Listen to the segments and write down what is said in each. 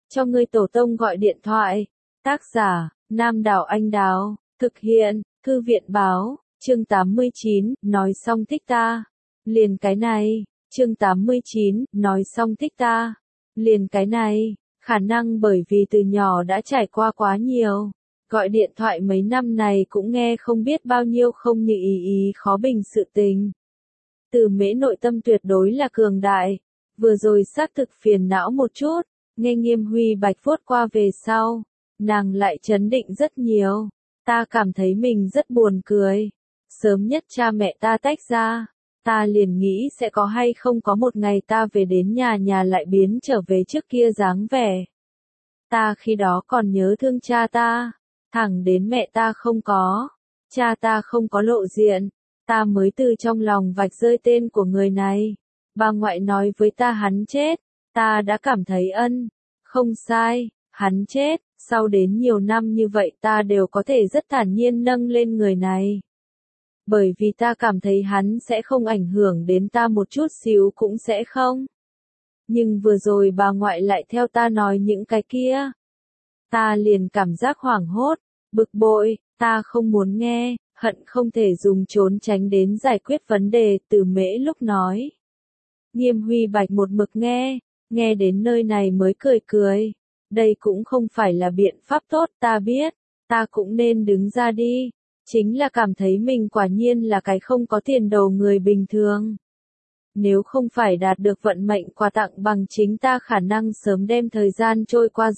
cho ngươi tổ tông gọi điện thoại. Tác giả, Nam Đảo Anh Đào, thực hiện, Thư viện báo, chương 89, nói xong thích ta. Liền cái này, chương 89, nói xong thích ta. Liền cái này, khả năng bởi vì từ nhỏ đã trải qua quá nhiều. Gọi điện thoại mấy năm này cũng nghe không biết bao nhiêu không như ý khó bình sự tình. Từ Mễ nội tâm tuyệt đối là cường đại. Vừa rồi xác thực phiền não một chút, nghe Nghiêm Huy Bạch vuốt qua về sau, nàng lại chấn định rất nhiều. Ta cảm thấy mình rất buồn cười. Sớm nhất cha mẹ ta tách ra, ta liền nghĩ sẽ có hay không có một ngày ta về đến nhà lại biến trở về trước kia dáng vẻ. Ta khi đó còn nhớ thương cha ta, thẳng đến mẹ ta không có, cha ta không có lộ diện, ta mới từ trong lòng vạch rơi tên của người này. Bà ngoại nói với ta hắn chết, ta đã cảm thấy không sai, hắn chết, sau đến nhiều năm như vậy ta đều có thể rất thản nhiên nâng lên người này. Bởi vì ta cảm thấy hắn sẽ không ảnh hưởng đến ta một chút xíu cũng sẽ không. Nhưng vừa rồi bà ngoại lại theo ta nói những cái kia. Ta liền cảm giác hoảng hốt, bực bội, ta không muốn nghe, hận không thể dùng trốn tránh đến giải quyết vấn đề. Từ Mễ lúc nói. Nghiêm Huy Bạch một mực nghe đến nơi này mới cười. Đây cũng không phải là biện pháp tốt, ta biết, ta cũng nên đứng ra đi. Chính là cảm thấy mình quả nhiên là cái không có tiền đồ người bình thường. Nếu không phải đạt được vận mệnh quà tặng bằng chính ta khả năng sớm đem thời gian trôi qua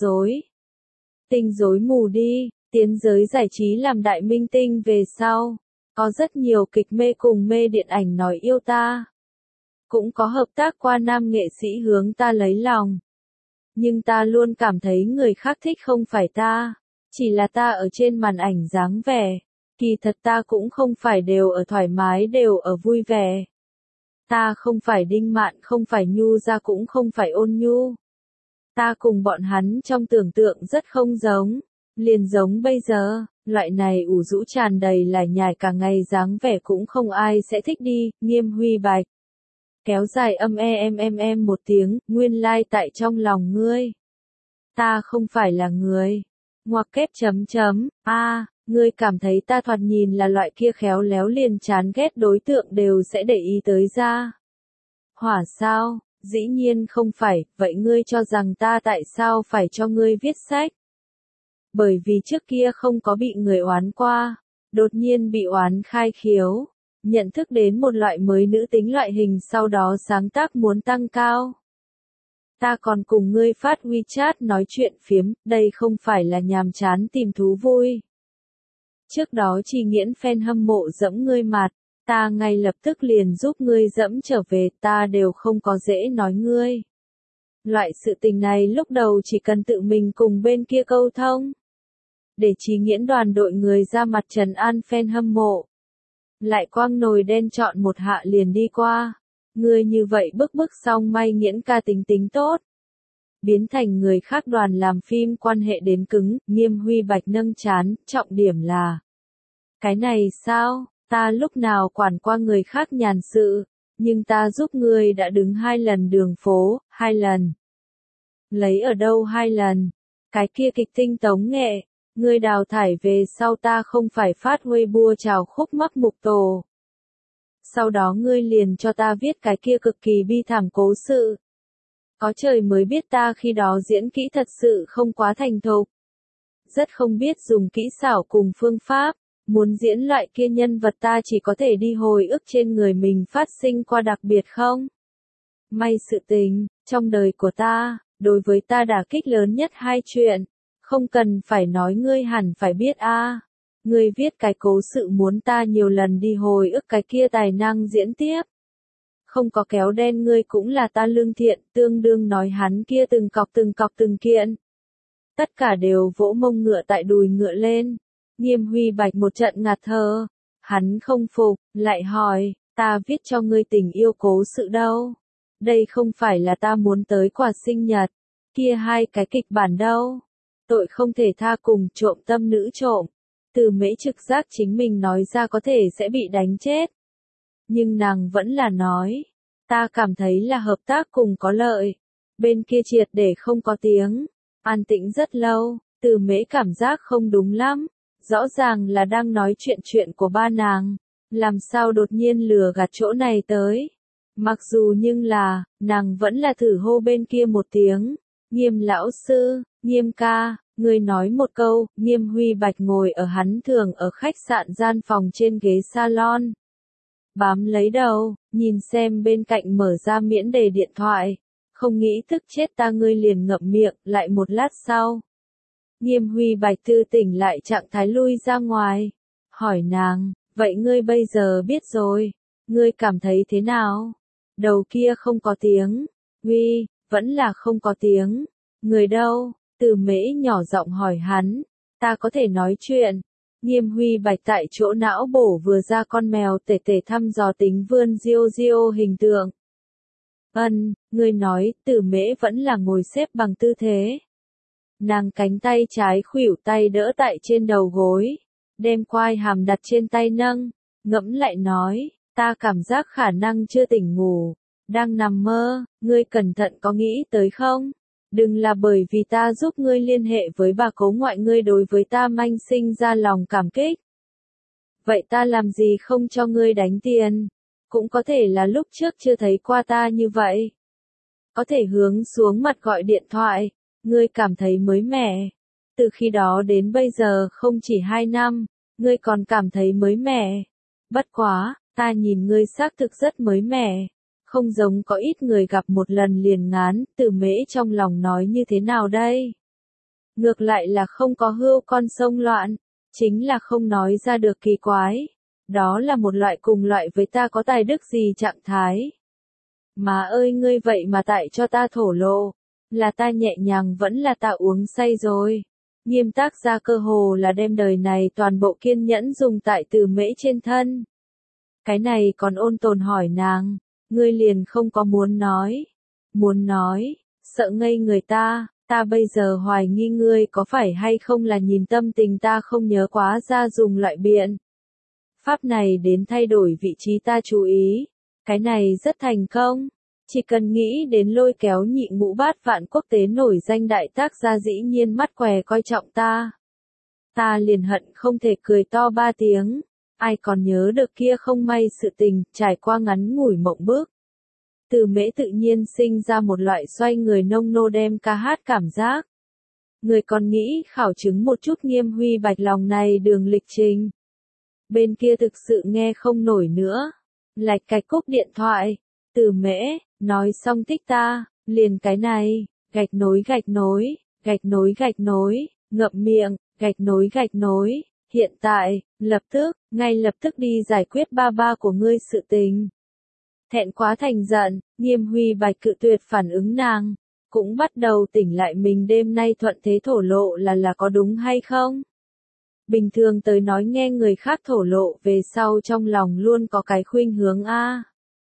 tinh rối mù đi, tiến giới giải trí làm đại minh tinh về sau. Có rất nhiều kịch mê cùng mê điện ảnh nói yêu ta. Cũng có hợp tác qua nam nghệ sĩ hướng ta lấy lòng. Nhưng ta luôn cảm thấy người khác thích không phải ta, chỉ là ta ở trên màn ảnh dáng vẻ. Kỳ thật ta cũng không phải đều ở thoải mái đều ở vui vẻ. Ta không phải Đinh Mạn, không phải Nhu Gia, cũng không phải Ôn Nhu. Ta cùng bọn hắn trong tưởng tượng rất không giống, liền giống bây giờ, loại này ủ rũ tràn đầy lải nhải cả ngày dáng vẻ cũng không ai sẽ thích đi. Nghiêm Huy Bạch kéo dài em một tiếng, nguyên lai tại trong lòng ngươi. Ta không phải là người. Ngoặc kép ngươi cảm thấy ta thoạt nhìn là loại kia khéo léo liền chán ghét đối tượng đều sẽ để ý tới ra. Hỏa sao, dĩ nhiên không phải, vậy ngươi cho rằng ta tại sao phải cho ngươi viết sách? Bởi vì trước kia không có bị người oán qua, đột nhiên bị oán khai khiếu, nhận thức đến một loại mới nữ tính loại hình, sau đó sáng tác muốn tăng cao. Ta còn cùng ngươi phát WeChat nói chuyện phiếm, đây không phải là nhàm chán tìm thú vui. Trước đó chỉ nghiễn fan hâm mộ dẫm ngươi mặt, ta ngay lập tức liền giúp ngươi dẫm trở về, ta đều không có dễ nói ngươi. Loại sự tình này lúc đầu chỉ cần tự mình cùng bên kia câu thông. Để Chí Nghiễn đoàn đội người ra mặt trấn an fan hâm mộ. Lại quang nồi đen chọn một hạ liền đi qua. Ngươi như vậy bức xong may Nghiễn ca tính tốt. Biến thành người khác đoàn làm phim quan hệ đến cứng. Nghiêm Huy Bạch nâng chán, trọng điểm là. Cái này sao, ta lúc nào quản qua người khác nhàn sự, nhưng ta giúp ngươi đã đứng 2 lần đường phố, 2 lần. Lấy ở đâu 2 lần? Cái kia kịch tinh tống nghệ, ngươi đào thải về sau ta không phải phát Weibo chào khúc mắc mục tổ. Sau đó ngươi liền cho ta viết cái kia cực kỳ bi thảm cố sự. Có trời mới biết ta khi đó diễn kỹ thật sự không quá thành thục. Rất không biết dùng kỹ xảo cùng phương pháp, muốn diễn loại kia nhân vật ta chỉ có thể đi hồi ức trên người mình phát sinh qua đặc biệt không? May sự tình, trong đời của ta, đối với ta đả kích lớn nhất 2 chuyện, không cần phải nói ngươi hẳn phải biết a. Ngươi viết cái cố sự muốn ta nhiều lần đi hồi ức cái kia tài năng diễn tiếp. Không có kéo đen ngươi cũng là ta lương thiện, tương đương nói hắn kia từng cọc từng kiện. Tất cả đều vỗ mông ngựa tại đùi ngựa lên. Nghiêm Huy Bạch một trận ngạt thở. Hắn không phục, lại hỏi, ta viết cho ngươi tình yêu cố sự đâu? Đây không phải là ta muốn tới quà sinh nhật. Kia 2 cái kịch bản đâu? Tội không thể tha cùng trộm tâm nữ trộm. Từ Mễ trực giác chính mình nói ra có thể sẽ bị đánh chết. Nhưng nàng vẫn là nói. Ta cảm thấy là hợp tác cùng có lợi. Bên kia triệt để không có tiếng. An tĩnh rất lâu, Từ Mễ cảm giác không đúng lắm, rõ ràng là đang nói chuyện của ba nàng, làm sao đột nhiên lừa gạt chỗ này tới. Mặc dù nhưng là, nàng vẫn là thử hô bên kia một tiếng, Nghiêm lão sư, Nghiêm ca, người nói một câu. Nghiêm Huy Bạch ngồi ở hắn thường ở khách sạn gian phòng trên ghế salon. Bám lấy đầu, nhìn xem bên cạnh mở ra miễn đề điện thoại. Không nghĩ thức chết ta, ngươi liền ngậm miệng. Lại một lát sau, Nghiêm Huy Bạch tư tỉnh lại trạng thái lui ra ngoài. Hỏi nàng, vậy ngươi bây giờ biết rồi, ngươi cảm thấy thế nào? Đầu kia không có tiếng. Huy, vẫn là không có tiếng. Người đâu? Từ Mễ nhỏ giọng hỏi hắn. Ta có thể nói chuyện. Nghiêm Huy Bạch tại chỗ não bổ vừa ra con mèo tể tể thăm dò tính vươn diêu diêu hình tượng. Ngươi nói. Từ Mễ vẫn là ngồi xếp bằng tư thế. Nàng cánh tay trái khuỷu tay đỡ tại trên đầu gối, đem quai hàm đặt trên tay nâng, ngẫm lại nói, ta cảm giác khả năng chưa tỉnh ngủ, đang nằm mơ. Ngươi cẩn thận có nghĩ tới không? Đừng là bởi vì ta giúp ngươi liên hệ với bà cố ngoại ngươi đối với ta manh sinh ra lòng cảm kích. Vậy ta làm gì không cho ngươi đánh tiền? Cũng có thể là lúc trước chưa thấy qua ta như vậy. Có thể hướng xuống mặt gọi điện thoại, ngươi cảm thấy mới mẻ. Từ khi đó đến bây giờ không chỉ 2 năm, ngươi còn cảm thấy mới mẻ. Bất quá, ta nhìn ngươi xác thực rất mới mẻ. Không giống có ít người gặp một lần liền ngán. Từ Mễ trong lòng nói như thế nào đây? Ngược lại là không có hươu con sông loạn, chính là không nói ra được kỳ quái. Đó là một loại cùng loại với ta có tài đức gì trạng thái. Má ơi, ngươi vậy mà tại cho ta thổ lộ, là ta nhẹ nhàng vẫn là ta uống say rồi. Nghiêm tác ra cơ hồ là đem đời này toàn bộ kiên nhẫn dùng tại Từ Mễ trên thân. Cái này còn ôn tồn hỏi nàng, ngươi liền không có muốn nói. Muốn nói, sợ ngây người ta bây giờ hoài nghi ngươi có phải hay không là nhìn tâm tình ta không nhớ quá ra dùng loại biện pháp này đến thay đổi vị trí ta chú ý. Cái này rất thành công. Chỉ cần nghĩ đến lôi kéo nhị ngũ bát vạn quốc tế nổi danh đại tác gia dĩ nhiên mắt què coi trọng ta liền hận không thể cười to 3 tiếng. Ai còn nhớ được kia không may sự tình, trải qua ngắn ngủi mộng bức. Từ Mễ tự nhiên sinh ra một loại xoay người nông nô đem ca hát cảm giác. Người còn nghĩ khảo chứng một chút Nghiêm Huy Bạch lòng này đường lịch trình. Bên kia thực sự nghe không nổi nữa. Lạch cạch cúp điện thoại. Từ Mễ, nói xong thích ta, liền cái này, gạch nối, ngậm miệng, gạch nối, hiện tại, ngay lập tức đi giải quyết ba của ngươi sự tình. Thẹn quá thành giận, Nghiêm Huy Bạch cự tuyệt phản ứng nàng, cũng bắt đầu tỉnh lại mình đêm nay thuận thế thổ lộ là có đúng hay không? Bình thường tới nói nghe người khác thổ lộ về sau trong lòng luôn có cái khuynh hướng A.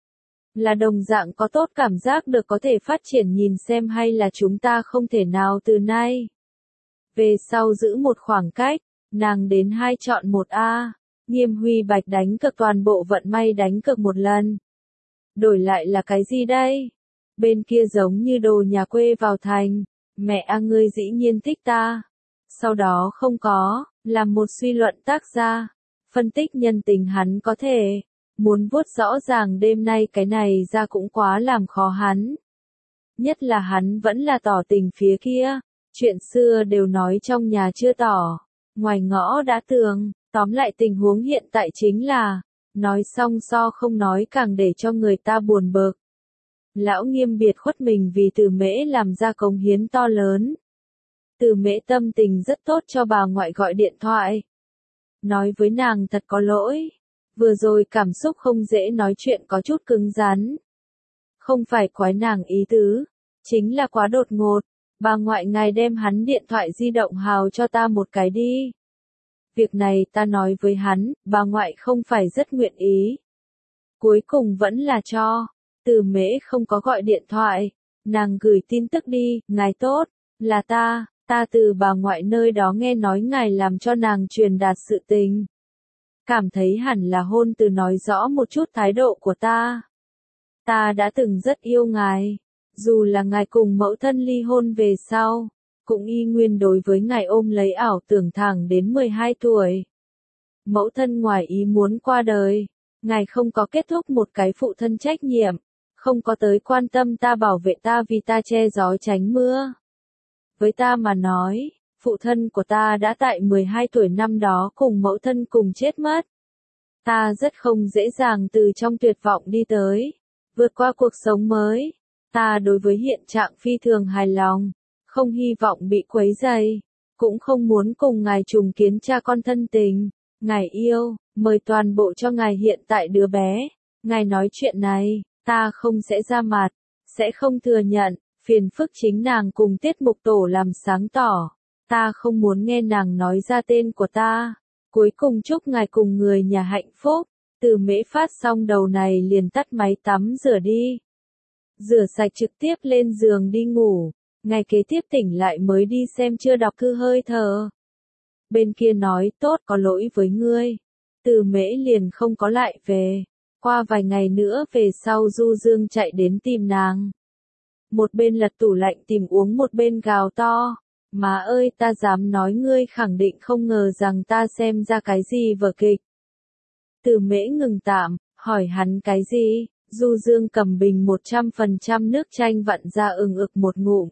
Là đồng dạng có tốt cảm giác được có thể phát triển nhìn xem hay là chúng ta không thể nào từ nay. Về sau giữ một khoảng cách, nàng đến 2 chọn 1 A. Nghiêm Huy Bạch đánh cược toàn bộ vận may đánh cược một lần. Đổi lại là cái gì đây? Bên kia giống như đồ nhà quê vào thành, mẹ a ngươi dĩ nhiên thích ta. Sau đó không có, làm một suy luận tác ra, phân tích nhân tình hắn có thể, muốn vuốt rõ ràng đêm nay cái này ra cũng quá làm khó hắn. Nhất là hắn vẫn là tỏ tình phía kia, chuyện xưa đều nói trong nhà chưa tỏ, ngoài ngõ đã tường, tóm lại tình huống hiện tại chính là, nói xong so không nói càng để cho người ta buồn bực. Lão Nghiêm biệt khuất mình vì Từ Mễ làm ra cống hiến to lớn. Từ Mễ tâm tình rất tốt cho bà ngoại gọi điện thoại. Nói với nàng thật có lỗi. Vừa rồi cảm xúc không dễ nói chuyện có chút cứng rắn. Không phải quái nàng ý tứ. Chính là quá đột ngột. Bà ngoại ngài đem hắn điện thoại di động hào cho ta một cái đi. Việc này ta nói với hắn, bà ngoại không phải rất nguyện ý. Cuối cùng vẫn là cho. Từ Mễ không có gọi điện thoại. Nàng gửi tin tức đi, ngài tốt, là ta từ bà ngoại nơi đó nghe nói ngài làm cho nàng truyền đạt sự tình. Cảm thấy hẳn là hôn từ nói rõ một chút thái độ của ta. Ta đã từng rất yêu ngài, dù là ngài cùng mẫu thân ly hôn về sau, cũng y nguyên đối với ngài ôm lấy ảo tưởng thẳng đến 12 tuổi. Mẫu thân ngoài ý muốn qua đời, ngài không có kết thúc một cái phụ thân trách nhiệm, không có tới quan tâm ta bảo vệ ta vì ta che gió tránh mưa. Với ta mà nói, phụ thân của ta đã tại 12 tuổi năm đó cùng mẫu thân cùng chết mất. Ta rất không dễ dàng từ trong tuyệt vọng đi tới, vượt qua cuộc sống mới. Ta đối với hiện trạng phi thường hài lòng, không hy vọng bị quấy rầy, cũng không muốn cùng ngài trùng kiến cha con thân tình. Ngài yêu, mời toàn bộ cho ngài hiện tại đứa bé. Ngài nói chuyện này, ta không sẽ ra mặt, sẽ không thừa nhận, phiền phức chính nàng cùng tiết mục tổ làm sáng tỏ. Ta không muốn nghe nàng nói ra tên của ta. Cuối cùng chúc ngài cùng người nhà hạnh phúc. Từ Mễ phát xong đầu này liền tắt máy tắm rửa đi. Rửa sạch trực tiếp lên giường đi ngủ. Ngày kế tiếp tỉnh lại mới đi xem chưa đọc thư hơi thở. Bên kia nói tốt có lỗi với ngươi. Từ Mễ liền không có lại về. Qua vài ngày nữa về sau Du Dương chạy đến tìm nàng. Một bên lật tủ lạnh tìm uống một bên gào to. Má ơi ta dám nói ngươi khẳng định không ngờ rằng ta xem ra cái gì vở kịch. Từ Mễ ngừng tạm, hỏi hắn cái gì, Du Dương cầm bình 100% nước chanh vặn ra ực một ngụm.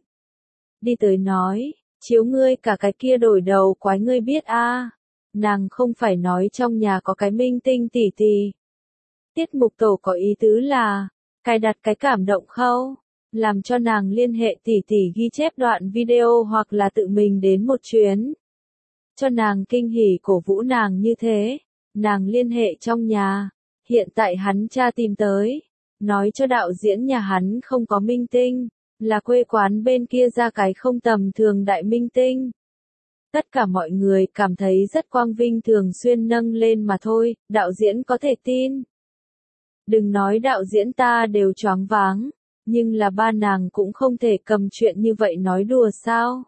Đi tới nói, chiếu ngươi cả cái kia đổi đầu quái ngươi biết a. Nàng không phải nói trong nhà có cái minh tinh tỷ tỷ. Tiết mục tổ có ý tứ là, cài đặt cái cảm động khâu, làm cho nàng liên hệ tỷ tỷ ghi chép đoạn video hoặc là tự mình đến một chuyến. Cho nàng kinh hỉ cổ vũ nàng như thế, nàng liên hệ trong nhà, hiện tại hắn cha tìm tới, nói cho đạo diễn nhà hắn không có minh tinh, là quê quán bên kia ra cái không tầm thường đại minh tinh. Tất cả mọi người cảm thấy rất quang vinh thường xuyên nâng lên mà thôi, đạo diễn có thể tin. Đừng nói đạo diễn ta đều choáng váng, nhưng là ba nàng cũng không thể cầm chuyện như vậy nói đùa sao.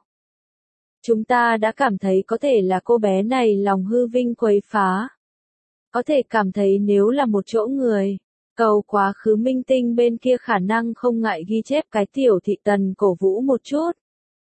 Chúng ta đã cảm thấy có thể là cô bé này lòng hư vinh quấy phá. Có thể cảm thấy nếu là một chỗ người, cầu quá khứ minh tinh bên kia khả năng không ngại ghi chép cái tiểu thị tần cổ vũ một chút.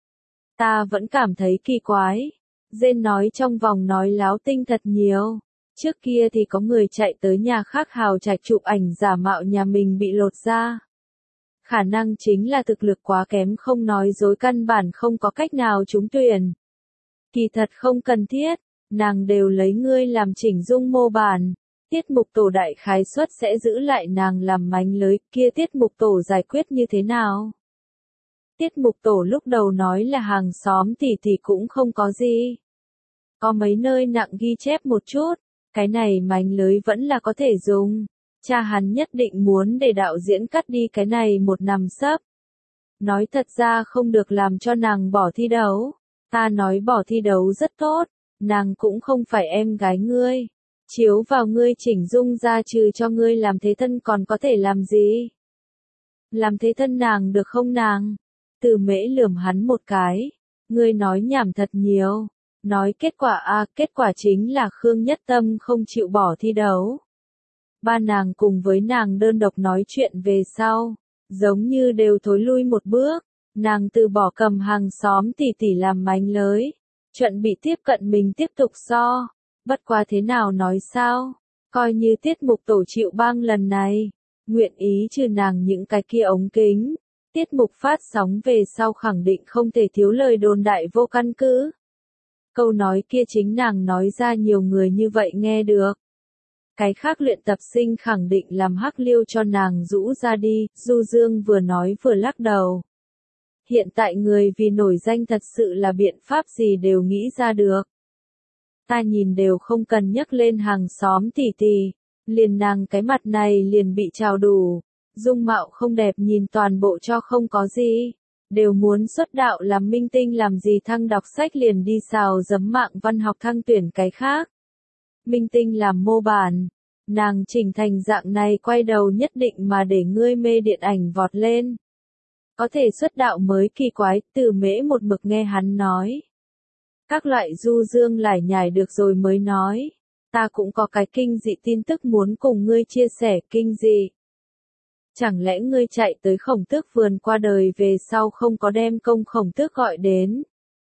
Ta vẫn cảm thấy kỳ quái. Dên nói trong vòng nói láo tinh thật nhiều. Trước kia thì có người chạy tới nhà khác hào trạch chụp ảnh giả mạo nhà mình bị lột da. Khả năng chính là thực lực quá kém không nói dối căn bản không có cách nào trúng tuyển. Kỳ thật không cần thiết, nàng đều lấy ngươi làm chỉnh dung mô bản. Tiết mục tổ đại khái suất sẽ giữ lại nàng làm mánh lới, kia tiết mục tổ giải quyết như thế nào? Tiết mục tổ lúc đầu nói là hàng xóm thì cũng không có gì. Có mấy nơi nặng ghi chép một chút, cái này mánh lới vẫn là có thể dùng. Cha hắn nhất định muốn để đạo diễn cắt đi cái này một nằm sấp. Nói thật ra không được làm cho nàng bỏ thi đấu. Ta nói bỏ thi đấu rất tốt, nàng cũng không phải em gái ngươi. Chiếu vào ngươi chỉnh dung ra trừ cho ngươi làm thế thân còn có thể làm gì? Làm thế thân nàng được không nàng? Từ Mễ lườm hắn một cái. Ngươi nói nhảm thật nhiều. Nói kết quả kết quả chính là Khương Nhất Tâm không chịu bỏ thi đấu. Ba nàng cùng với nàng đơn độc nói chuyện về sau, giống như đều thối lui một bước, nàng từ bỏ cầm hàng xóm tỷ làm mánh lới, chuẩn bị tiếp cận mình tiếp tục so, bất quá thế nào nói sao, coi như tiết mục tổ chịu băng lần này, nguyện ý trừ nàng những cái kia ống kính, tiết mục phát sóng về sau khẳng định không thể thiếu lời đồn đại vô căn cứ. Câu nói kia chính nàng nói ra nhiều người như vậy nghe được. Cái khác luyện tập sinh khẳng định làm hắc liêu cho nàng rũ ra đi, Du Dương vừa nói vừa lắc đầu. Hiện tại người vì nổi danh thật sự là biện pháp gì đều nghĩ ra được. Ta nhìn đều không cần nhắc lên hàng xóm tỷ, liền nàng cái mặt này liền bị trào đủ, dung mạo không đẹp nhìn toàn bộ cho không có gì. Đều muốn xuất đạo làm minh tinh làm gì thăng đọc sách liền đi xào giấm mạng văn học thăng tuyển cái khác. Minh tinh làm mô bản, nàng chỉnh thành dạng này quay đầu nhất định mà để ngươi mê điện ảnh vọt lên. Có thể xuất đạo mới kỳ quái, Từ Mễ một mực nghe hắn nói. Các loại Du Dương lải nhải được rồi mới nói. Ta cũng có cái kinh dị tin tức muốn cùng ngươi chia sẻ. Kinh dị? Chẳng lẽ ngươi chạy tới Khổng Tước vườn qua đời về sau không có đem công Khổng Tước gọi đến,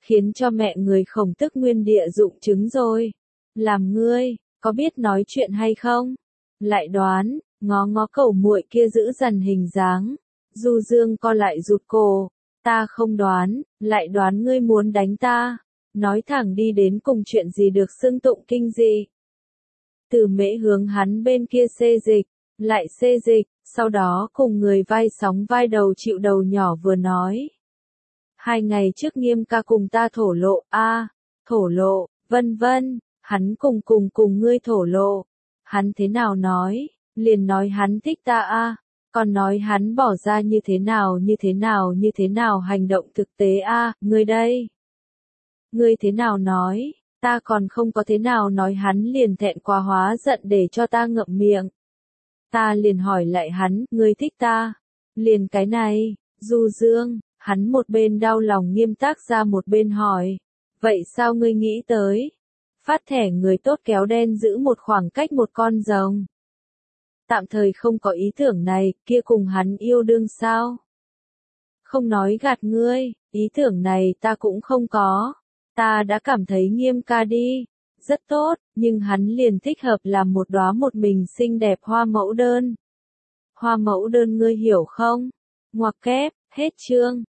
khiến cho mẹ người Khổng tức nguyên địa dụng chứng rồi. Làm ngươi, có biết nói chuyện hay không? Lại đoán, ngó ngó cẩu muội kia giữ dằn hình dáng. Du Dương co lại rụt cổ, ta không đoán, lại đoán ngươi muốn đánh ta. Nói thẳng đi đến cùng chuyện gì được xưng tụng kinh gì. Từ Mễ hướng hắn bên kia xê dịch, lại xê dịch, sau đó cùng người vai sóng vai đầu chịu đầu nhỏ vừa nói. 2 ngày trước Nghiêm ca cùng ta thổ lộ, thổ lộ, vân vân, hắn cùng ngươi thổ lộ. Hắn thế nào nói, liền nói hắn thích ta còn nói hắn bỏ ra như thế nào hành động thực tế ngươi đây. Ngươi thế nào nói, ta còn không có thế nào nói hắn liền thẹn quá hóa giận để cho ta ngậm miệng. Ta liền hỏi lại hắn, ngươi thích ta? Liền cái này, Du Dương, hắn một bên đau lòng Nghiêm tắc ra một bên hỏi. Vậy sao ngươi nghĩ tới? Phát thẻ người tốt kéo đen giữ một khoảng cách một con rồng. Tạm thời không có ý tưởng này, kia cùng hắn yêu đương sao? Không nói gạt ngươi, ý tưởng này ta cũng không có. Ta đã cảm thấy Nghiêm ca đi. Rất tốt, nhưng hắn liền thích hợp làm một đóa một mình xinh đẹp hoa mẫu đơn. Hoa mẫu đơn ngươi hiểu không? Ngoặc kép, hết chương.